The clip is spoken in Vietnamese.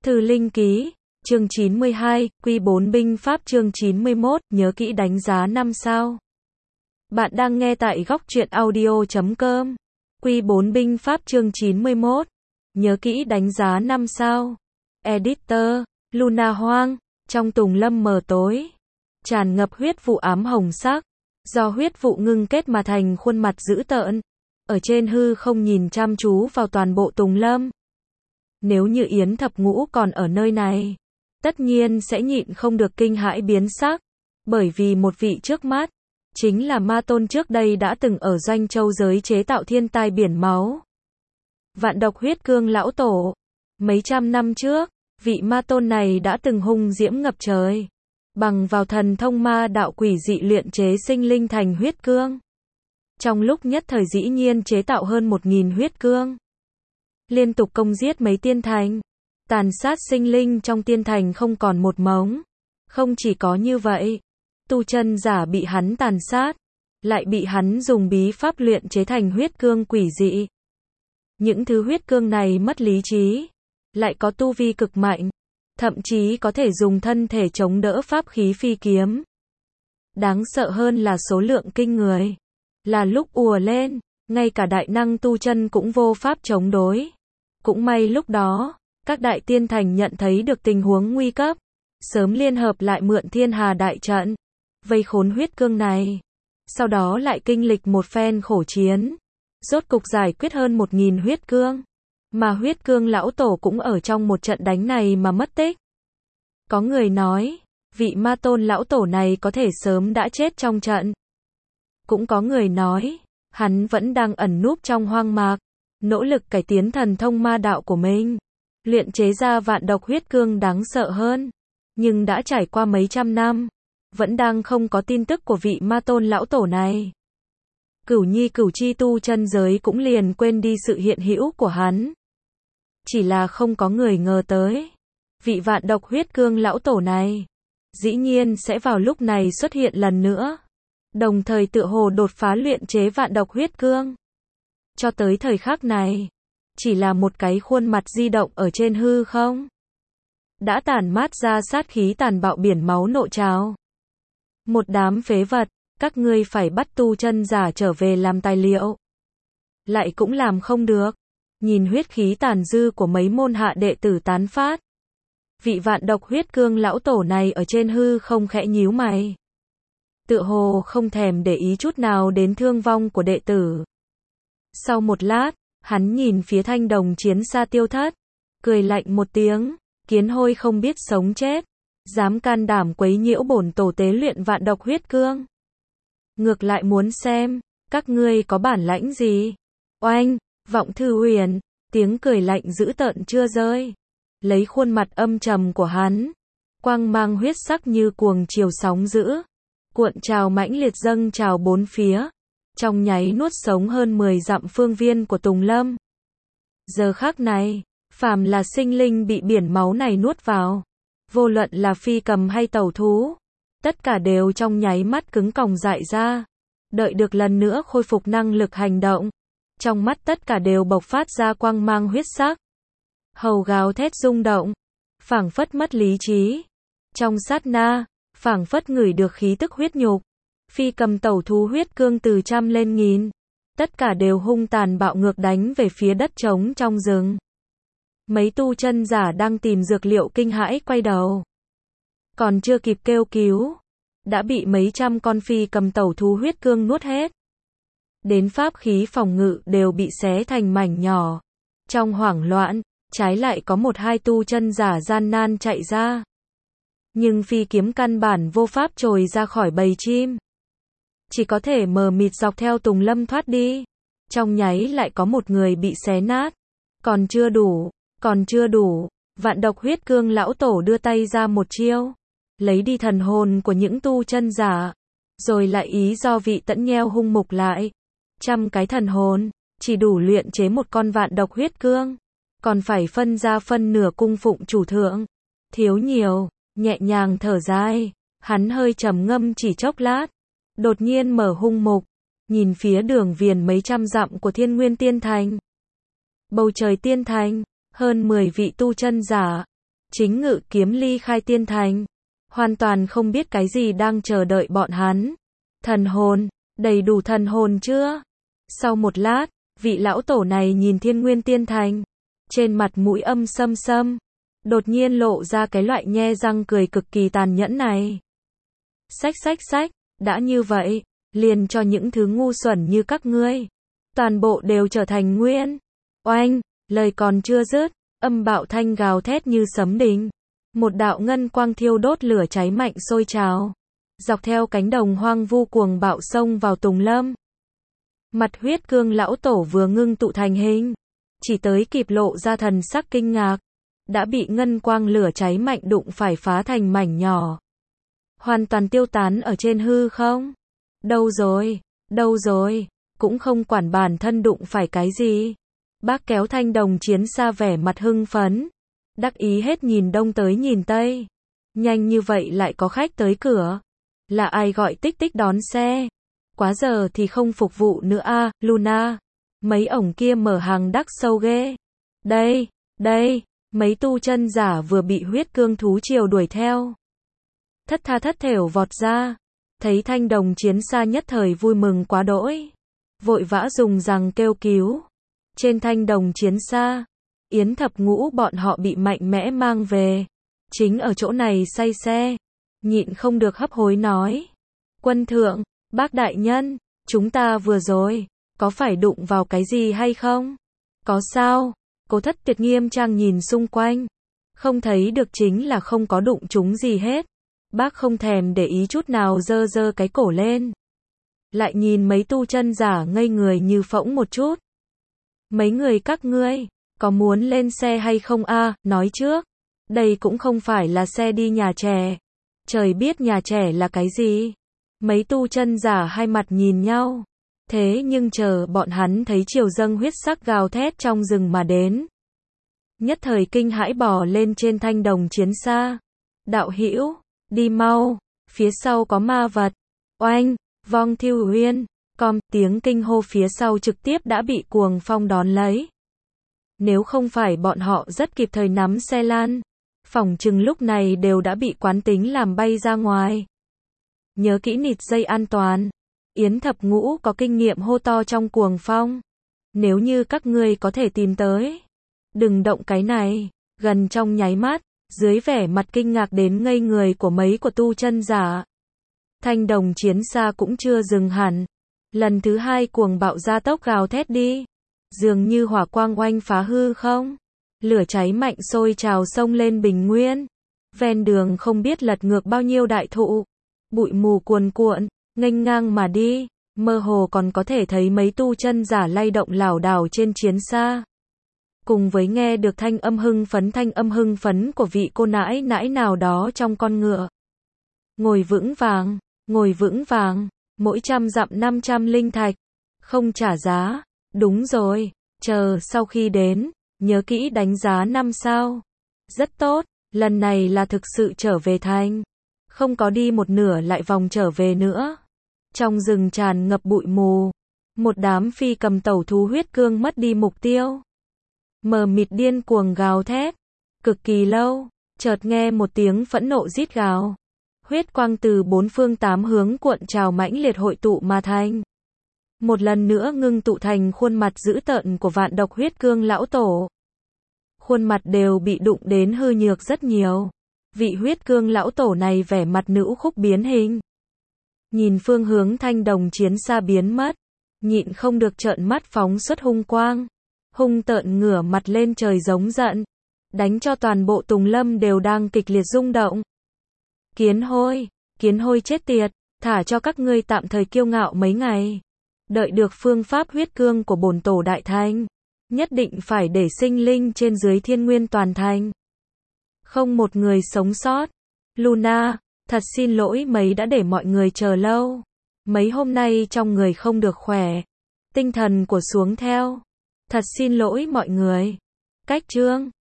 Thư Linh Ký, chương 92, Quy 4 binh pháp chương 91, nhớ kỹ đánh giá 5 sao. Bạn đang nghe tại góc truyện audio.com. Quy 4 binh pháp chương 91, nhớ kỹ đánh giá 5 sao. Editor, Luna Hoang, trong tùng lâm mờ tối, tràn ngập huyết vụ ám hồng sắc, do huyết vụ ngưng kết mà thành khuôn mặt dữ tợn, ở trên hư không nhìn chăm chú vào toàn bộ tùng lâm. Nếu như Yến Thập Ngũ còn ở nơi này, tất nhiên sẽ nhịn không được kinh hãi biến sắc, bởi vì một vị trước mắt, chính là ma tôn trước đây đã từng ở Doanh Châu giới chế tạo thiên tai biển máu. Vạn độc huyết cương lão tổ. Mấy trăm năm trước, vị ma tôn này đã từng hung diễm ngập trời, bằng vào thần thông ma đạo quỷ dị luyện chế sinh linh thành huyết cương. Trong lúc nhất thời dĩ nhiên chế tạo hơn 1000 huyết cương. Liên tục công giết mấy tiên thành, tàn sát sinh linh trong tiên thành không còn một mống. Không chỉ có như vậy, tu chân giả bị hắn tàn sát, lại bị hắn dùng bí pháp luyện chế thành huyết cương quỷ dị. Những thứ huyết cương này mất lý trí, lại có tu vi cực mạnh, thậm chí có thể dùng thân thể chống đỡ pháp khí phi kiếm. Đáng sợ hơn là số lượng kinh người, là lúc ùa lên, ngay cả đại năng tu chân cũng vô pháp chống đối. Cũng may lúc đó, các đại tiên thành nhận thấy được tình huống nguy cấp, sớm liên hợp lại mượn thiên hà đại trận, vây khốn huyết cương này. Sau đó lại kinh lịch một phen khổ chiến, rốt cục giải quyết hơn 1000 huyết cương. Mà huyết cương lão tổ cũng ở trong một trận đánh này mà mất tích. Có người nói, vị ma tôn lão tổ này có thể sớm đã chết trong trận. Cũng có người nói, hắn vẫn đang ẩn núp trong hoang mạc, nỗ lực cải tiến thần thông ma đạo của mình, luyện chế ra vạn độc huyết cương đáng sợ hơn. Nhưng đã trải qua mấy trăm năm, vẫn đang không có tin tức của vị ma tôn lão tổ này. Cửu nhi cửu chi tu chân giới cũng liền quên đi sự hiện hữu của hắn. Chỉ là không có người ngờ tới, vị vạn độc huyết cương lão tổ này, dĩ nhiên sẽ vào lúc này xuất hiện lần nữa. Đồng thời tựa hồ đột phá luyện chế vạn độc huyết cương. Cho tới thời khắc này, chỉ là một cái khuôn mặt di động ở trên hư không, đã tản mát ra sát khí tàn bạo biển máu nộ trào. Một đám phế vật, các ngươi phải bắt tu chân giả trở về làm tài liệu. Lại cũng làm không được. Nhìn huyết khí tàn dư của mấy môn hạ đệ tử tán phát, vị vạn độc huyết cương lão tổ này ở trên hư không khẽ nhíu mày, tựa hồ không thèm để ý chút nào đến thương vong của đệ tử. Sau một lát, hắn nhìn phía thanh đồng chiến xa tiêu thất, cười lạnh một tiếng, kiến hôi không biết sống chết, dám can đảm quấy nhiễu bổn tổ tế luyện vạn độc huyết cương. Ngược lại muốn xem, các ngươi có bản lãnh gì? Oanh! Vọng Thư Huyền, tiếng cười lạnh dữ tợn chưa rơi, lấy khuôn mặt âm trầm của hắn, quang mang huyết sắc như cuồng chiều sóng dữ, cuộn trào mãnh liệt dâng trào bốn phía, trong nháy nuốt sống hơn 10 dặm phương viên của Tùng Lâm. Giờ khắc này, phàm là sinh linh bị biển máu này nuốt vào, vô luận là phi cầm hay tẩu thú, tất cả đều trong nháy mắt cứng còng dại ra, đợi được lần nữa khôi phục năng lực hành động. Trong mắt tất cả đều bộc phát ra quang mang huyết sắc, hầu gào thét rung động, phảng phất mất lý trí. Trong sát na, phảng phất ngửi được khí tức huyết nhục, phi cầm tẩu thú huyết cương từ trăm lên nghìn, tất cả đều hung tàn bạo ngược đánh về phía đất trống trong rừng. Mấy tu chân giả đang tìm dược liệu kinh hãi quay đầu, còn chưa kịp kêu cứu, đã bị mấy trăm con phi cầm tẩu thú huyết cương nuốt hết. Đến pháp khí phòng ngự đều bị xé thành mảnh nhỏ. Trong hoảng loạn, trái lại có một hai tu chân giả gian nan chạy ra. Nhưng phi kiếm căn bản vô pháp trồi ra khỏi bầy chim. Chỉ có thể mờ mịt dọc theo Tùng Lâm thoát đi. Trong nháy lại có một người bị xé nát. Còn chưa đủ. Vạn độc huyết cương lão tổ đưa tay ra một chiêu, lấy đi thần hồn của những tu chân giả, rồi lại ý do vị tẫn nheo hung mục lại. 100 cái thần hồn, chỉ đủ luyện chế một con vạn độc huyết cương, còn phải phân ra phân nửa cung phụng chủ thượng. Thiếu nhiều, nhẹ nhàng thở dài, hắn hơi trầm ngâm chỉ chốc lát, đột nhiên mở hung mục, nhìn phía đường viền mấy trăm dặm của Thiên Nguyên Tiên Thành. Bầu trời tiên thành, hơn 10 vị tu chân giả, chính ngự kiếm ly khai tiên thành. Hoàn toàn không biết cái gì đang chờ đợi bọn hắn. Thần hồn, đầy đủ thần hồn chưa? Sau một lát, vị lão tổ này nhìn Thiên Nguyên Tiên Thành. Trên mặt mũi âm sâm sâm. Đột nhiên lộ ra cái loại nhe răng cười cực kỳ tàn nhẫn này. Xách, đã như vậy, liền cho những thứ ngu xuẩn như các ngươi. Toàn bộ đều trở thành nguyên. Oanh, lời còn chưa dứt, âm bạo thanh gào thét như sấm đình. Một đạo ngân quang thiêu đốt lửa cháy mạnh sôi trào. Dọc theo cánh đồng hoang vu cuồng bạo xông vào Tùng Lâm. Mặt huyết cương lão tổ vừa ngưng tụ thành hình. Chỉ tới kịp lộ ra thần sắc kinh ngạc. Đã bị ngân quang lửa cháy mạnh đụng phải phá thành mảnh nhỏ. Hoàn toàn tiêu tán ở trên hư không. Đâu rồi, cũng không quản bản thân đụng phải cái gì. Bác kéo thanh đồng chiến xa vẻ mặt hưng phấn. Đắc ý hết nhìn đông tới nhìn tây. Nhanh như vậy lại có khách tới cửa. Là ai gọi tích tích đón xe? Quá giờ thì không phục vụ nữa à, Luna. Mấy ổng kia mở hàng đắc sâu ghê. Đây, mấy tu chân giả vừa bị huyết cương thú triều đuổi theo. Thất tha thất thểu vọt ra. Thấy thanh đồng chiến xa nhất thời vui mừng quá đỗi. Vội vã dùng rằng kêu cứu. Trên thanh đồng chiến xa, Yến Thập Ngũ bọn họ bị mạnh mẽ mang về. Chính ở chỗ này say xe. Nhịn không được hấp hối nói. Quân thượng, bác đại nhân, chúng ta vừa rồi, có phải đụng vào cái gì hay không? Có sao? Cố Thất Tuyệt nghiêm trang nhìn xung quanh. Không thấy được chính là không có đụng chúng gì hết. Bác không thèm để ý chút nào giơ cái cổ lên. Lại nhìn mấy tu chân giả ngây người như phỗng một chút. Mấy người các ngươi, có muốn lên xe hay không a? Nói trước. Đây cũng không phải là xe đi nhà trẻ. Trời biết nhà trẻ là cái gì. Mấy tu chân giả hai mặt nhìn nhau. Thế nhưng chờ bọn hắn thấy triều dâng huyết sắc gào thét trong rừng mà đến. Nhất thời kinh hãi bò lên trên thanh đồng chiến xa. Đạo hữu, đi mau, phía sau có ma vật. Oanh, vong thiêu huyên, tiếng kinh hô phía sau trực tiếp đã bị cuồng phong đón lấy. Nếu không phải bọn họ rất kịp thời nắm xe lan, phỏng chừng lúc này đều đã bị quán tính làm bay ra ngoài. Nhớ kỹ nịt dây an toàn. Yến Thập Ngũ có kinh nghiệm hô to trong cuồng phong. Nếu như các ngươi có thể tìm tới. Đừng động cái này. Gần trong nháy mắt, dưới vẻ mặt kinh ngạc đến ngây người của mấy của tu chân giả. Thanh đồng chiến xa cũng chưa dừng hẳn. Lần thứ hai cuồng bạo gia tốc gào thét đi. Dường như hỏa quang oanh phá hư không. Lửa cháy mạnh sôi trào sông lên bình nguyên. Ven đường không biết lật ngược bao nhiêu đại thụ. Bụi mù cuồn cuộn, nghênh ngang mà đi. Mơ hồ còn có thể thấy mấy tu chân giả lay động lảo đảo trên chiến xa. Cùng với nghe được thanh âm hưng phấn của vị cô nãi nãi nào đó trong con ngựa. Ngồi vững vàng, mỗi 100 dặm 500 linh thạch. Không trả giá. Đúng rồi, chờ sau khi đến, nhớ kỹ đánh giá 5 sao. Rất tốt, lần này là thực sự trở về thành. Không có đi một nửa lại vòng trở về nữa. Trong rừng tràn ngập bụi mù. Một đám phi cầm tẩu thú huyết cương mất đi mục tiêu. Mờ mịt điên cuồng gào thét. Cực kỳ lâu, chợt nghe một tiếng phẫn nộ rít gào. Huyết quang từ bốn phương tám hướng cuộn trào mãnh liệt hội tụ mà thành. Một lần nữa ngưng tụ thành khuôn mặt dữ tợn của vạn độc huyết cương lão tổ. Khuôn mặt đều bị đụng đến hư nhược rất nhiều. Vị huyết cương lão tổ này vẻ mặt nữ khúc biến hình. Nhìn phương hướng thanh đồng chiến xa biến mất. Nhịn không được trợn mắt phóng xuất hung quang. Hung tợn ngửa mặt lên trời giống giận. Đánh cho toàn bộ Tùng Lâm đều đang kịch liệt rung động. Kiến hôi chết tiệt. Thả cho các ngươi tạm thời kiêu ngạo mấy ngày. Đợi được phương pháp huyết cương của bổn tổ đại thành. Nhất định phải để sinh linh trên dưới thiên nguyên toàn thành. Không một người sống sót. Luna, thật xin lỗi mấy đã để mọi người chờ lâu. Mấy hôm nay trong người không được khỏe. Tinh thần của xuống theo. Thật xin lỗi mọi người. Cách chương